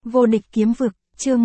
Vô địch kiếm vực, chương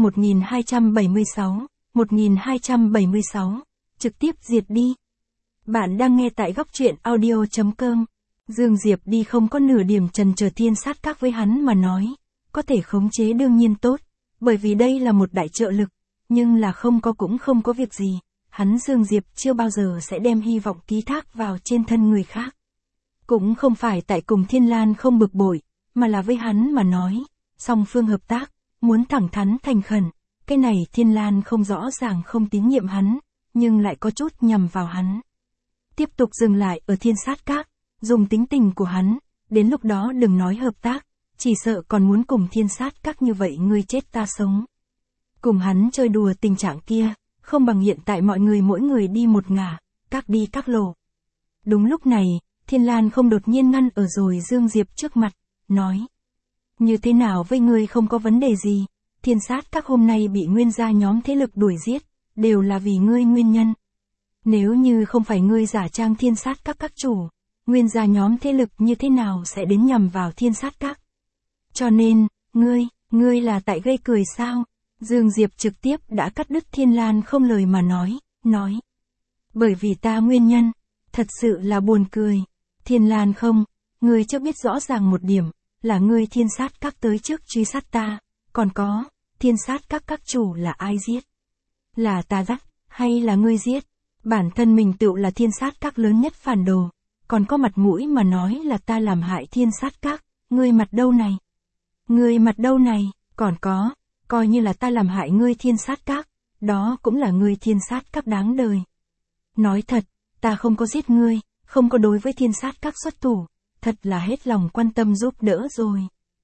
1276, trực tiếp diệt đi. Bạn đang nghe tại góc truyện audio.com. Dương Diệp đi không có nửa điểm chần chờ, thiên sát các với hắn mà nói, có thể khống chế đương nhiên tốt, bởi vì đây là một đại trợ lực, nhưng là không có cũng không có việc gì, hắn Dương Diệp chưa bao giờ sẽ đem hy vọng ký thác vào trên thân người khác. Cũng không phải tại cùng Thiên Lan không bực bội, mà là với hắn mà nói, song phương hợp tác, muốn thẳng thắn thành khẩn, cái này Thiên Lan không rõ ràng không tín nhiệm hắn, nhưng lại có chút nhằm vào hắn. Tiếp tục dừng lại ở thiên sát các, dùng tính tình của hắn, đến lúc đó đừng nói hợp tác, chỉ sợ còn muốn cùng thiên sát các như vậy ngươi chết ta sống. Cùng hắn chơi đùa tình trạng kia, không bằng hiện tại mọi người mỗi người đi một ngả, các đi các lộ. Đúng lúc này, Thiên Lan không đột nhiên ngăn ở rồi Dương Diệp trước mặt, nói. Như thế nào với ngươi không có vấn đề gì, thiên sát các hôm nay bị nguyên gia nhóm thế lực đuổi giết, đều là vì ngươi nguyên nhân. Nếu như không phải ngươi giả trang thiên sát các chủ, nguyên gia nhóm thế lực như thế nào sẽ đến nhằm vào thiên sát các. Cho nên, ngươi là tại gây cười sao? Dương Diệp trực tiếp đã cắt đứt Thiên Lan không lời mà nói. Bởi vì ta nguyên nhân, thật sự là buồn cười. Thiên Lan không, ngươi chưa biết rõ ràng một điểm, là ngươi thiên sát các tới trước truy sát ta, còn có, thiên sát các chủ là ai giết? Là ta dắt, hay là ngươi giết? Bản thân mình tựu là thiên sát các lớn nhất phản đồ, còn có mặt mũi mà nói là ta làm hại thiên sát các, ngươi mặt đâu này? Ngươi mặt đâu này, còn có, coi như là ta làm hại ngươi thiên sát các, đó cũng là ngươi thiên sát các đáng đời. Nói thật, ta không có giết ngươi, không có đối với thiên sát các xuất thủ, thật là hết lòng quan tâm giúp đỡ rồi.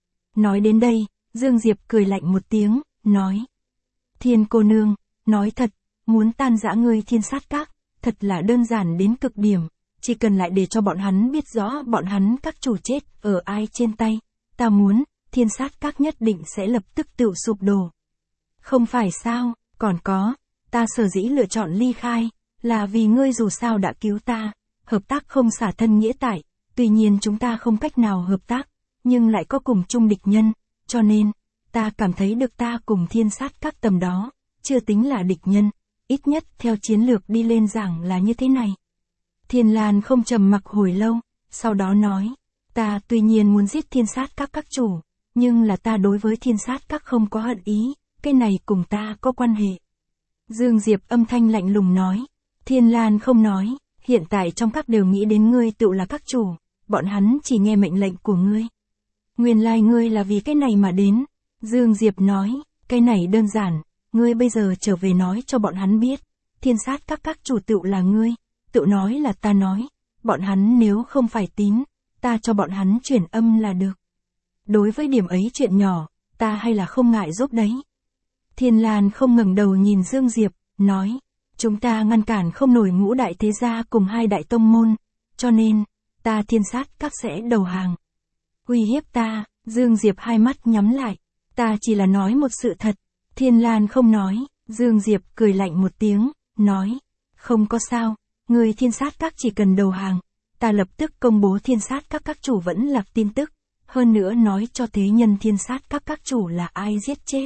Nói đến đây, Dương Diệp cười lạnh một tiếng, nói. Thiên cô nương, nói thật, muốn tan rã ngươi thiên sát các, thật là đơn giản đến cực điểm, chỉ cần lại để cho bọn hắn biết rõ bọn hắn các chủ chết ở ai trên tay, ta muốn, thiên sát các nhất định sẽ lập tức tự sụp đổ. Không phải sao, còn có, ta sở dĩ lựa chọn ly khai, là vì ngươi dù sao đã cứu ta, hợp tác không xả thân nghĩa tại, tuy nhiên chúng ta không cách nào hợp tác, nhưng lại có cùng chung địch nhân, cho nên, ta cảm thấy được ta cùng thiên sát các tầm đó, chưa tính là địch nhân, ít nhất theo chiến lược đi lên giảng là như thế này. Thiên Lan không trầm mặc hồi lâu, sau đó nói, ta tuy nhiên muốn giết thiên sát các chủ, nhưng là ta đối với thiên sát các không có hận ý, cái này cùng ta có quan hệ. Dương Diệp âm thanh lạnh lùng nói, Thiên Lan không nói, hiện tại trong các đều nghĩ đến ngươi tựu là các chủ, bọn hắn chỉ nghe mệnh lệnh của ngươi. Nguyên lai ngươi là vì cái này mà đến. Dương Diệp nói, cái này đơn giản, ngươi bây giờ trở về nói cho bọn hắn biết, thiên sát các chủ tựu là ngươi, tựu nói là ta nói, bọn hắn nếu không phải tín, ta cho bọn hắn truyền âm là được. Đối với điểm ấy chuyện nhỏ, ta hay là không ngại giúp đấy. Thiên Lan không ngẩng đầu nhìn Dương Diệp, nói, chúng ta ngăn cản không nổi ngũ đại thế gia cùng hai đại tông môn, cho nên, ta thiên sát các sẽ đầu hàng. Uy hiếp ta, Dương Diệp hai mắt nhắm lại, ta chỉ là nói một sự thật. Thiên Lan không nói, Dương Diệp cười lạnh một tiếng, nói, không có sao, người thiên sát các chỉ cần đầu hàng, ta lập tức công bố thiên sát các chủ vẫn lạc tin tức, hơn nữa nói cho thế nhân thiên sát các chủ là ai giết chết.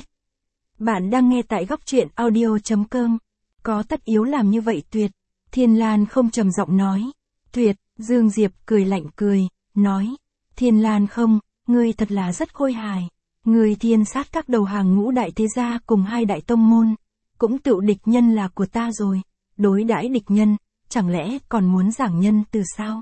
Bạn đang nghe tại góc truyện audio.com, có tất yếu làm như vậy tuyệt. Thiên Lan không trầm giọng nói, tuyệt. Dương Diệp cười lạnh cười, nói, Thiên Lan không, ngươi thật là rất khôi hài. Người thiên sát các đầu hàng ngũ đại thế gia cùng hai đại tông môn, cũng tựu địch nhân là của ta rồi, đối đãi địch nhân, chẳng lẽ còn muốn giảng nhân từ sao?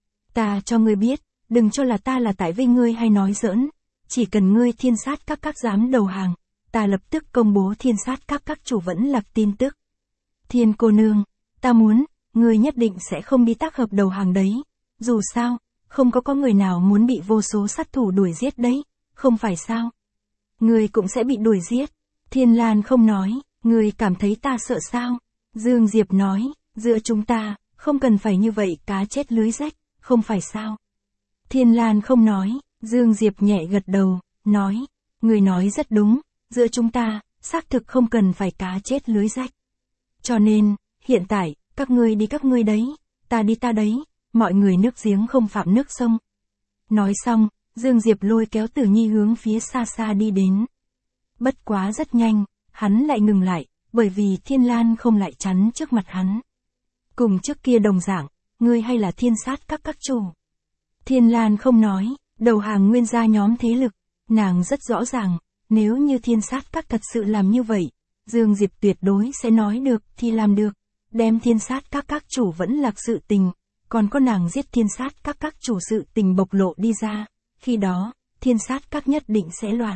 Ta cho ngươi biết, đừng cho là ta là tại với ngươi hay nói giỡn, chỉ cần ngươi thiên sát các dám đầu hàng, ta lập tức công bố thiên sát các chủ vẫn lạc tin tức. Thiên cô nương, ta muốn, ngươi nhất định sẽ không đi tác hợp đầu hàng đấy, dù sao, không có người nào muốn bị vô số sát thủ đuổi giết đấy, không phải sao? Ngươi cũng sẽ bị đuổi giết. Thiên Lan không nói, ngươi cảm thấy ta sợ sao? Dương Diệp nói, giữa chúng ta, không cần phải như vậy cá chết lưới rách, không phải sao? Thiên Lan không nói, Dương Diệp nhẹ gật đầu, nói, ngươi nói rất đúng, giữa chúng ta, xác thực không cần phải cá chết lưới rách. Cho nên, hiện tại, các ngươi đi các ngươi đấy, ta đi ta đấy, mọi người nước giếng không phạm nước sông. Nói xong, Dương Diệp lôi kéo Tử Nhi hướng phía xa xa đi đến. Bất quá rất nhanh, hắn lại ngừng lại, bởi vì Thiên Lan không lại chắn trước mặt hắn. Cùng trước kia đồng dạng, ngươi hay là thiên sát các chủ. Thiên Lan không nói, đầu hàng nguyên gia nhóm thế lực, nàng rất rõ ràng, nếu như thiên sát các thật sự làm như vậy, Dương Diệp tuyệt đối sẽ nói được thì làm được, đem thiên sát các chủ vẫn lạc sự tình, còn có nàng giết thiên sát các chủ sự tình bộc lộ đi ra, khi đó, thiên sát các nhất định sẽ loạn.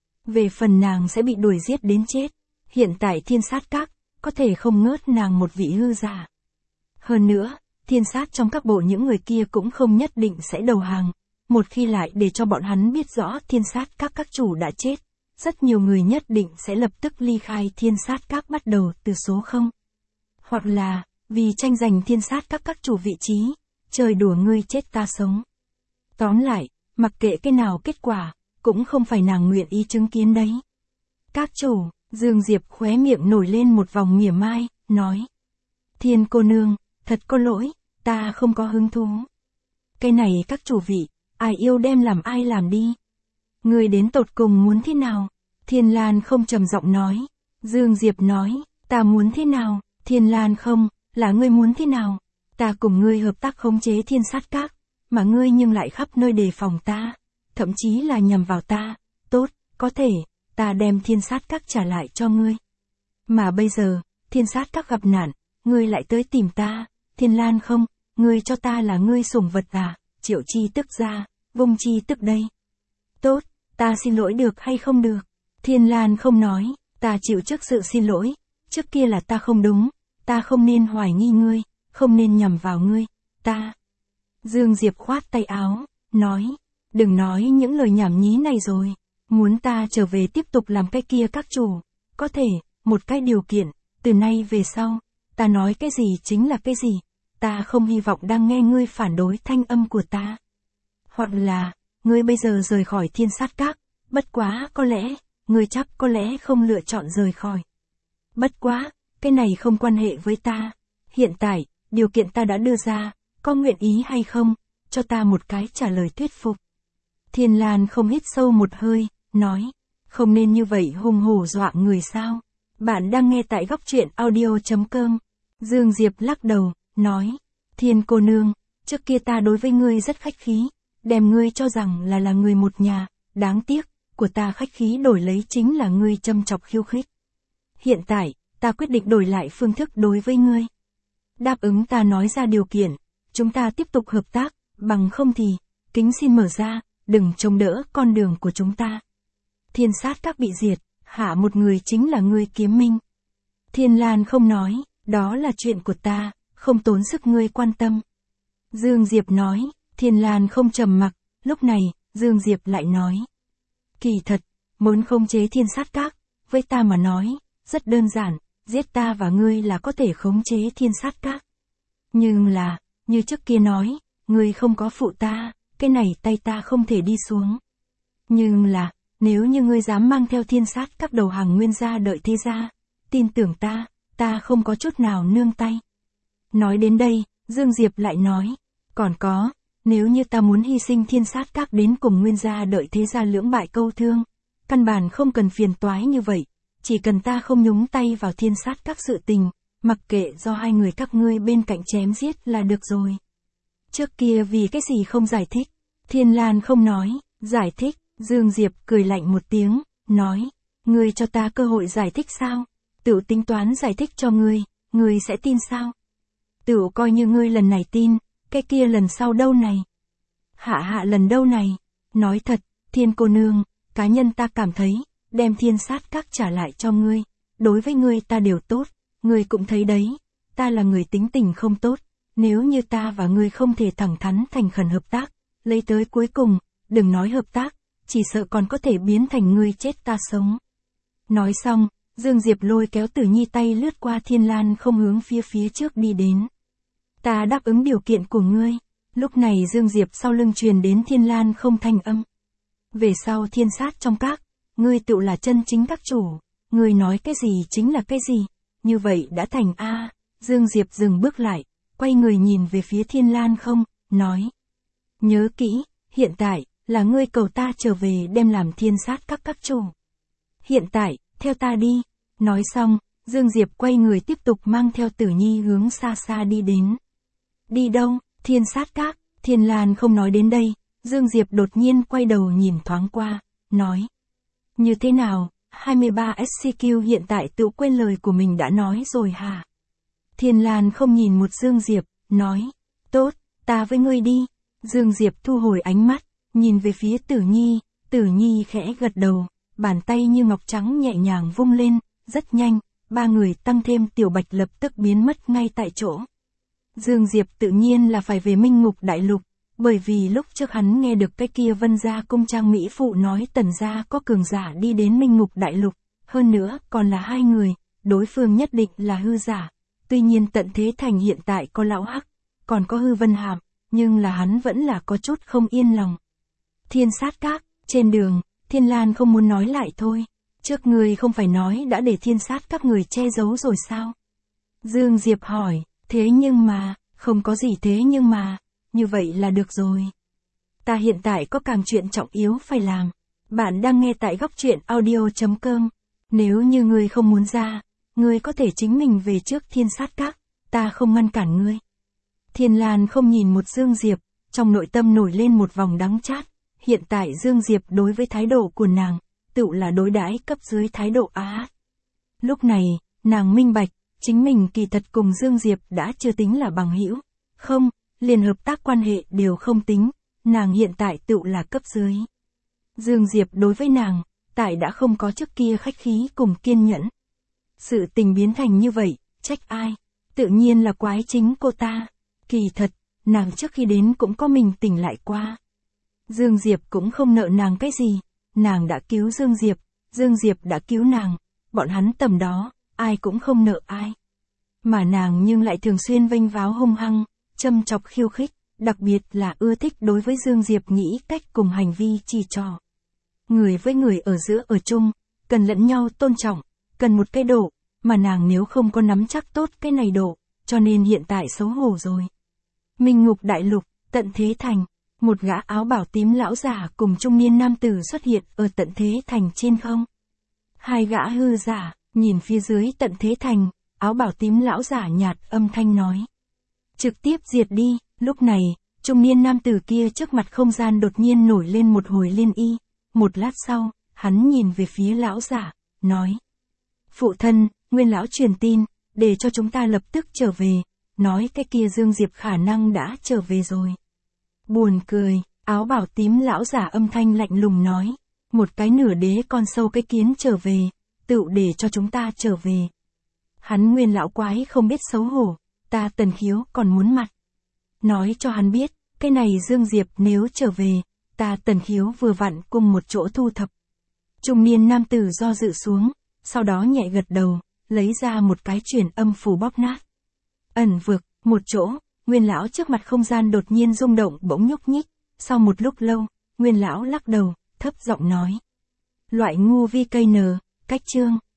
Về phần nàng sẽ bị đuổi giết đến chết, hiện tại thiên sát các, có thể không ngớt nàng một vị hư giả. Hơn nữa, thiên sát trong các bộ những người kia cũng không nhất định sẽ đầu hàng, một khi lại để cho bọn hắn biết rõ thiên sát các chủ đã chết, rất nhiều người nhất định sẽ lập tức ly khai thiên sát các bắt đầu từ số 0. Hoặc là, vì tranh giành thiên sát các chủ vị trí, trời đùa ngươi chết ta sống. Tóm lại, mặc kệ cái nào kết quả, cũng không phải nàng nguyện ý chứng kiến đấy. Các chủ, Dương Diệp khóe miệng nổi lên một vòng mỉa mai, nói. Thiên cô nương, thật có lỗi, ta không có hứng thú. Cái này các chủ vị, ai yêu đem làm ai làm đi. Người đến tột cùng muốn thế nào? Thiên Lan không trầm giọng nói. Dương Diệp nói, ta muốn thế nào? Thiên Lan không, là ngươi muốn thế nào? Ta cùng ngươi hợp tác khống chế thiên sát các, mà ngươi nhưng lại khắp nơi đề phòng ta, thậm chí là nhằm vào ta. Tốt, có thể, ta đem thiên sát các trả lại cho ngươi. Mà bây giờ, thiên sát các gặp nạn, ngươi lại tới tìm ta. Thiên Lan không, ngươi cho ta là ngươi sủng vật à? Triệu Chi tức ra, vung chi tức đây. Tốt, ta xin lỗi được hay không được? Thiên Lan không nói, ta chịu trước sự xin lỗi, trước kia là ta không đúng, ta không nên hoài nghi ngươi, không nên nhầm vào ngươi, ta. Dương Diệp khoát tay áo, nói, đừng nói những lời nhảm nhí này rồi, muốn ta trở về tiếp tục làm cái kia các chủ, có thể, một cái điều kiện, từ nay về sau, ta nói cái gì chính là cái gì, ta không hy vọng đang nghe ngươi phản đối thanh âm của ta. Hoặc là, ngươi bây giờ rời khỏi thiên sát các, bất quá có lẽ, ngươi chắc có lẽ không lựa chọn rời khỏi. Bất quá, cái này không quan hệ với ta. Hiện tại, điều kiện ta đã đưa ra, có nguyện ý hay không, cho ta một cái trả lời thuyết phục. Thiên Lan không hít sâu một hơi, nói, không nên như vậy hùng hổ dọa người sao. Bạn đang nghe tại góc truyện audio.com. Dương Diệp lắc đầu, nói, Thiên cô nương, trước kia ta đối với ngươi rất khách khí, đem ngươi cho rằng là người một nhà, đáng tiếc, của ta khách khí đổi lấy chính là ngươi châm chọc khiêu khích. Hiện tại, ta quyết định đổi lại phương thức đối với ngươi. Đáp ứng ta nói ra điều kiện, chúng ta tiếp tục hợp tác, bằng không thì, kính xin mở ra, đừng chống đỡ con đường của chúng ta. Thiên sát các bị diệt, hạ một người chính là ngươi Kiếm Minh. Thiên Lan không nói, đó là chuyện của ta, không tốn sức ngươi quan tâm. Dương Diệp nói, Thiên Lan không trầm mặc, lúc này, Dương Diệp lại nói. Kỳ thật, muốn khống chế thiên sát các, với ta mà nói, rất đơn giản, giết ta và ngươi là có thể khống chế thiên sát các. Nhưng là, như trước kia nói, ngươi không có phụ ta, cái này tay ta không thể đi xuống. Nhưng là, nếu như ngươi dám mang theo thiên sát các đầu hàng nguyên gia đợi thế gia, tin tưởng ta không có chút nào nương tay. Nói đến đây, Dương Diệp lại nói, còn có, nếu như ta muốn hy sinh thiên sát các đến cùng nguyên gia đợi thế gia lưỡng bại câu thương, căn bản không cần phiền toái như vậy, chỉ cần ta không nhúng tay vào thiên sát các sự tình, mặc kệ do hai người các ngươi bên cạnh chém giết là được rồi. Trước kia vì cái gì không giải thích? Thiên Lan không nói, giải thích, Dương Diệp cười lạnh một tiếng, nói, ngươi cho ta cơ hội giải thích sao? Tự tính toán giải thích cho ngươi sẽ tin sao? Tự coi như ngươi lần này tin, cái kia lần sau đâu này? Hạ lần đâu này? Nói thật, Thiên cô nương, cá nhân ta cảm thấy, đem thiên sát các trả lại cho ngươi, đối với ngươi ta đều tốt, ngươi cũng thấy đấy, ta là người tính tình không tốt, nếu như ta và ngươi không thể thẳng thắn thành khẩn hợp tác, lấy tới cuối cùng, đừng nói hợp tác, chỉ sợ còn có thể biến thành ngươi chết ta sống. Nói xong, Dương Diệp lôi kéo Tử Nhi tay lướt qua Thiên Lan không hướng phía trước đi đến. Ta đáp ứng điều kiện của ngươi. Lúc này Dương Diệp sau lưng truyền đến Thiên Lan không thanh âm. Về sau thiên sát trong các, ngươi tự là chân chính các chủ, ngươi nói cái gì chính là cái gì, như vậy đã thành A. Dương Diệp dừng bước lại, quay người nhìn về phía Thiên Lan không, nói. Nhớ kỹ, hiện tại, là ngươi cầu ta trở về đem làm thiên sát các chủ. Hiện tại, theo ta đi. Nói xong, Dương Diệp quay người tiếp tục mang theo Tử Nhi hướng xa xa đi đến. Đi đâu? Thiên Sát Các. Thiên Lan không nói đến đây, Dương Diệp đột nhiên quay đầu nhìn thoáng qua, nói. Như thế nào, 23 SCQ hiện tại tự quên lời của mình đã nói rồi hả? Thiên Lan không nhìn một Dương Diệp, nói. Tốt, ta với ngươi đi. Dương Diệp thu hồi ánh mắt, nhìn về phía Tử Nhi, Tử Nhi khẽ gật đầu, bàn tay như ngọc trắng nhẹ nhàng vung lên, rất nhanh, ba người tăng thêm Tiểu Bạch lập tức biến mất ngay tại chỗ. Dương Diệp tự nhiên là phải về Minh Ngục Đại Lục, bởi vì lúc trước hắn nghe được cái kia Vân gia cung trang mỹ phụ nói Tần gia có cường giả đi đến Minh Ngục Đại Lục, hơn nữa còn là hai người, đối phương nhất định là hư giả. Tuy nhiên Tận Thế Thành hiện tại có Lão Hắc, còn có Hư Vân Hàm, nhưng là hắn vẫn là có chút không yên lòng. Thiên Sát Các, trên đường, Thiên Lan không muốn nói lại thôi. Trước người không phải nói đã để Thiên Sát Các người che giấu rồi sao? Dương Diệp hỏi, thế nhưng mà, không có gì thế nhưng mà, như vậy là được rồi. Ta hiện tại có càng chuyện trọng yếu phải làm. Bạn đang nghe tại góc truyện audio.com. Nếu như ngươi không muốn ra, ngươi có thể chính mình về trước Thiên Sát Các, ta không ngăn cản ngươi. Thiên Lan không nhìn một Dương Diệp, trong nội tâm nổi lên một vòng đắng chát. Hiện tại Dương Diệp đối với thái độ của nàng, tựu là đối đãi cấp dưới thái độ á. Lúc này, nàng minh bạch, chính mình kỳ thật cùng Dương Diệp đã chưa tính là bằng hữu, không, liền hợp tác quan hệ đều không tính, nàng hiện tại tựu là cấp dưới. Dương Diệp đối với nàng, tại đã không có trước kia khách khí cùng kiên nhẫn. Sự tình biến thành như vậy, trách ai? Tự nhiên là quái chính cô ta. Kỳ thật, nàng trước khi đến cũng có mình tỉnh lại qua. Dương Diệp cũng không nợ nàng cái gì, nàng đã cứu Dương Diệp đã cứu nàng, bọn hắn tầm đó, ai cũng không nợ ai. Mà nàng nhưng lại thường xuyên vênh váo hung hăng, châm chọc khiêu khích, đặc biệt là ưa thích đối với Dương Diệp nghĩ cách cùng hành vi chỉ trò. Người với người ở giữa ở chung, cần lẫn nhau tôn trọng, cần một cái độ, mà nàng nếu không có nắm chắc tốt cái này độ, cho nên hiện tại xấu hổ rồi. Minh Ngục Đại Lục, Tận Thế Thành, một gã áo bảo tím lão giả cùng trung niên nam tử xuất hiện ở Tận Thế Thành trên không. Hai gã hư giả, nhìn phía dưới Tận Thế Thành, áo bảo tím lão giả nhạt âm thanh nói. Trực tiếp diệt đi, lúc này, trung niên nam tử kia trước mặt không gian đột nhiên nổi lên một hồi liên y, một lát sau, hắn nhìn về phía lão giả, nói. Phụ thân, Nguyên lão truyền tin, để cho chúng ta lập tức trở về, nói cái kia Dương Diệp khả năng đã trở về rồi. Buồn cười, áo bảo tím lão giả âm thanh lạnh lùng nói, một cái nửa đế con sâu cái kiến trở về, tựu để cho chúng ta trở về. Hắn Nguyên lão quái không biết xấu hổ, ta Tần Khiếu còn muốn mặt. Nói cho hắn biết, cái này Dương Diệp nếu trở về, ta Tần Khiếu vừa vặn cùng một chỗ thu thập. Trung niên nam tử do dự xuống, sau đó nhẹ gật đầu, lấy ra một cái truyền âm phù bóp nát. Ẩn vực, một chỗ, Nguyên lão trước mặt không gian đột nhiên rung động bỗng nhúc nhích, sau một lúc lâu, Nguyên lão lắc đầu, thấp giọng nói. Loại ngu vi cây nờ, cách chương.